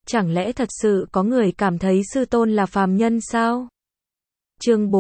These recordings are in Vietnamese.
Chẳng lẽ thật sự có người cảm thấy sư tôn là phàm nhân sao? Chương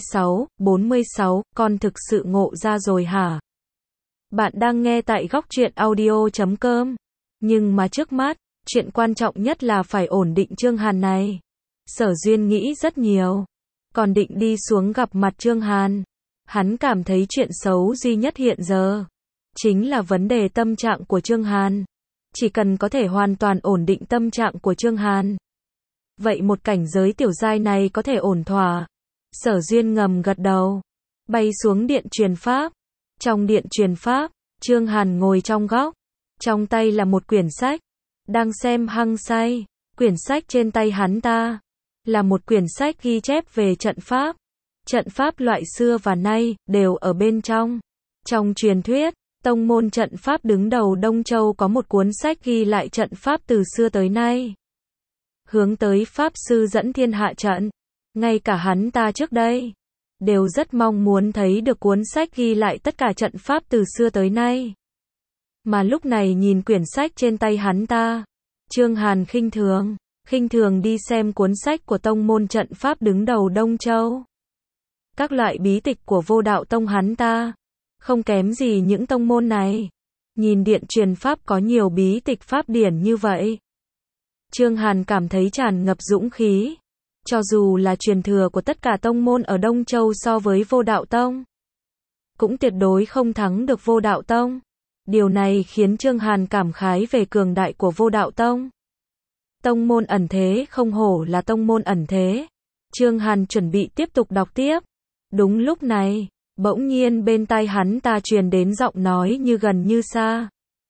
46, con thực sự ngộ ra rồi hả? Bạn đang nghe tại góc truyện audio.com. Nhưng mà trước mắt, chuyện quan trọng nhất là phải ổn định Chương Hàn này. Sở Duyên nghĩ rất nhiều. Còn định đi xuống gặp mặt Chương Hàn. Hắn cảm thấy chuyện xấu duy nhất hiện giờ chính là vấn đề tâm trạng của Chương Hàn. Chỉ cần có thể hoàn toàn ổn định tâm trạng của Chương Hàn, vậy một cảnh giới tiểu giai này có thể ổn thỏa. Sở Duyên ngầm gật đầu, bay xuống điện truyền pháp. Trong điện truyền pháp, Chương Hàn ngồi trong góc, trong tay là một quyển sách, đang xem hăng say. Quyển sách trên tay hắn ta là một quyển sách ghi chép về trận pháp. Trận pháp loại xưa và nay đều ở bên trong. Trong truyền thuyết, tông môn trận pháp đứng đầu Đông Châu có một cuốn sách ghi lại trận pháp từ xưa tới nay, hướng tới pháp sư dẫn thiên hạ trận. Ngay cả hắn ta trước đây đều rất mong muốn thấy được cuốn sách ghi lại tất cả trận pháp từ xưa tới nay. Mà lúc này nhìn quyển sách trên tay hắn ta, Chương Hàn khinh thường đi xem cuốn sách của tông môn trận pháp đứng đầu Đông Châu. Các loại bí tịch của Vô Đạo Tông hắn ta không kém gì những tông môn này. Nhìn điện truyền pháp có nhiều bí tịch pháp điển như vậy, Chương Hàn cảm thấy tràn ngập dũng khí. Cho dù là truyền thừa của tất cả tông môn ở Đông Châu so với Vô Đạo Tông, cũng tuyệt đối không thắng được Vô Đạo Tông. Điều này khiến Chương Hàn cảm khái về cường đại của Vô Đạo Tông. Tông môn ẩn thế không hổ là tông môn ẩn thế. Chương Hàn chuẩn bị tiếp tục đọc tiếp. Đúng lúc này, bỗng nhiên bên tai hắn ta truyền đến giọng nói như gần như xa.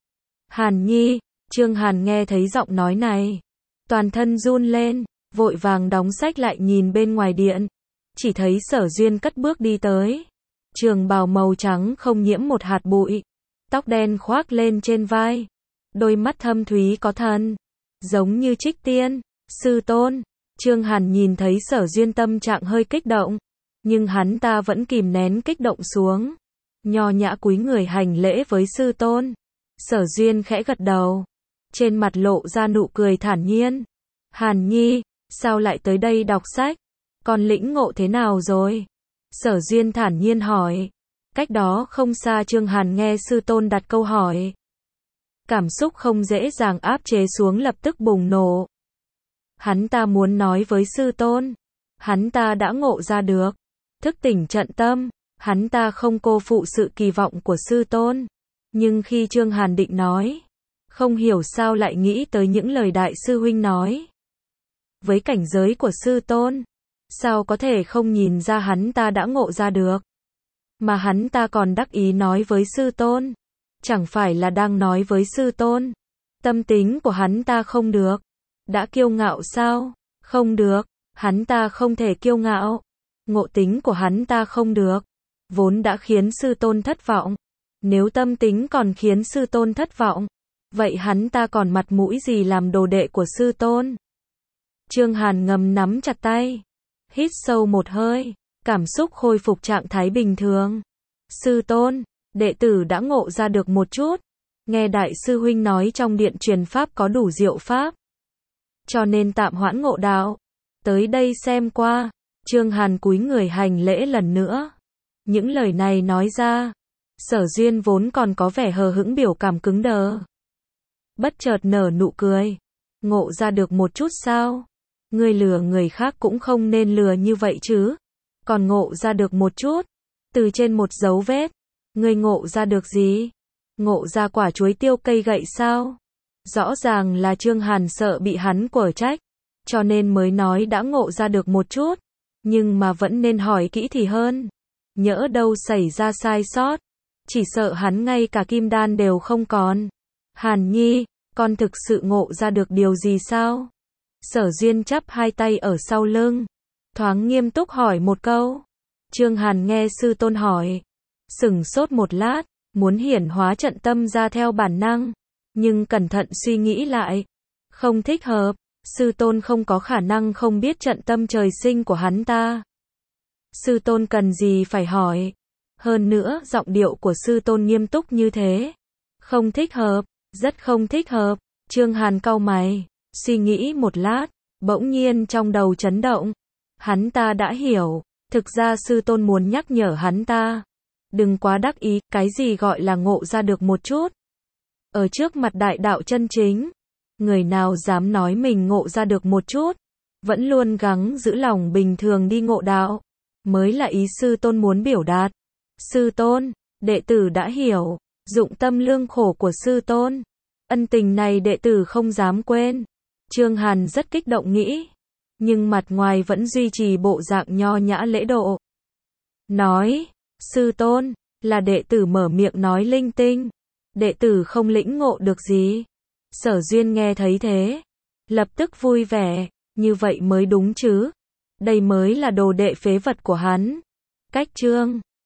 Hàn Nhi. Chương Hàn nghe thấy giọng nói này, toàn thân run lên, vội vàng đóng sách lại nhìn bên ngoài điện. Chỉ thấy Sở Duyên cất bước đi tới. Trường bào màu trắng không nhiễm một hạt bụi, tóc đen khoác lên trên vai, đôi mắt thâm thúy có thần, giống như trích tiên. Sư tôn. Chương Hàn nhìn thấy Sở Duyên tâm trạng hơi kích động, nhưng hắn ta vẫn kìm nén kích động xuống, nho nhã cúi người hành lễ với sư tôn. Sở Duyên khẽ gật đầu, trên mặt lộ ra nụ cười thản nhiên. Hàn Nhi, sao lại tới đây đọc sách? Con lĩnh ngộ thế nào rồi? Sở Duyên thản nhiên hỏi. Cách đó không xa Chương Hàn nghe sư tôn đặt câu hỏi, cảm xúc không dễ dàng áp chế xuống lập tức bùng nổ. Hắn ta muốn nói với sư tôn, hắn ta đã ngộ ra được thức tỉnh trận tâm, hắn ta không cô phụ sự kỳ vọng của sư tôn. Nhưng khi Chương Hàn định nói, không hiểu sao lại nghĩ tới những lời đại sư huynh nói. Với cảnh giới của sư tôn, sao có thể không nhìn ra hắn ta đã ngộ ra được? Mà hắn ta còn đắc ý nói với sư tôn, chẳng phải là đang nói với sư tôn, tâm tính của hắn ta không được. Đã kiêu ngạo sao? Không được, hắn ta không thể kiêu ngạo. Ngộ tính của hắn ta không được, vốn đã khiến sư tôn thất vọng. Nếu tâm tính còn khiến sư tôn thất vọng, vậy hắn ta còn mặt mũi gì làm đồ đệ của sư tôn? Chương Hàn ngầm nắm chặt tay, hít sâu một hơi, cảm xúc khôi phục trạng thái bình thường. Sư tôn, đệ tử đã ngộ ra được một chút. Nghe đại sư huynh nói trong điện truyền pháp có đủ diệu pháp, cho nên tạm hoãn ngộ đạo, tới đây xem qua. Chương Hàn cúi người hành lễ lần nữa. Những lời này nói ra, Sở Duyên vốn còn có vẻ hờ hững biểu cảm cứng đờ, bất chợt nở nụ cười. Ngộ ra được một chút sao? Ngươi lừa người khác cũng không nên lừa như vậy chứ. Còn ngộ ra được một chút, từ trên một dấu vết. Ngươi ngộ ra được gì? Ngộ ra quả chuối tiêu cây gậy sao? Rõ ràng là Chương Hàn sợ bị hắn quở trách, cho nên mới nói đã ngộ ra được một chút. Nhưng mà vẫn nên hỏi kỹ thì hơn. Nhỡ đâu xảy ra sai sót, chỉ sợ hắn ngay cả kim đan đều không còn. Hàn Nhi, con thực sự ngộ ra được điều gì sao? Sở Duyên chắp hai tay ở sau lưng, thoáng nghiêm túc hỏi một câu. Chương Hàn nghe sư tôn hỏi, sửng sốt một lát, muốn hiển hóa trận tâm ra theo bản năng, nhưng cẩn thận suy nghĩ lại, không thích hợp. Sư tôn không có khả năng không biết trận tâm trời sinh của hắn ta. Sư tôn cần gì phải hỏi? Hơn nữa, giọng điệu của sư tôn nghiêm túc như thế. Không thích hợp, rất không thích hợp. Chương Hàn cau mày, Suy nghĩ một lát, bỗng nhiên trong đầu chấn động. Hắn ta đã hiểu, thực ra sư tôn muốn nhắc nhở hắn ta. Đừng quá đắc ý, cái gì gọi là ngộ ra được một chút. Ở trước mặt đại đạo chân chính, người nào dám nói mình ngộ ra được một chút, vẫn luôn gắng giữ lòng bình thường đi ngộ đạo, mới là ý sư tôn muốn biểu đạt. Sư tôn, đệ tử đã hiểu, dụng tâm lương khổ của sư tôn. Ân tình này đệ tử không dám quên. Trương Hàn rất kích động nghĩ, nhưng mặt ngoài vẫn duy trì bộ dạng nho nhã lễ độ. Nói, sư tôn, là đệ tử mở miệng nói linh tinh. Đệ tử không lĩnh ngộ được gì. Sở Duyên nghe thấy thế, lập tức vui vẻ, như vậy mới đúng chứ. Đây mới là đồ đệ phế vật của hắn. Cách chương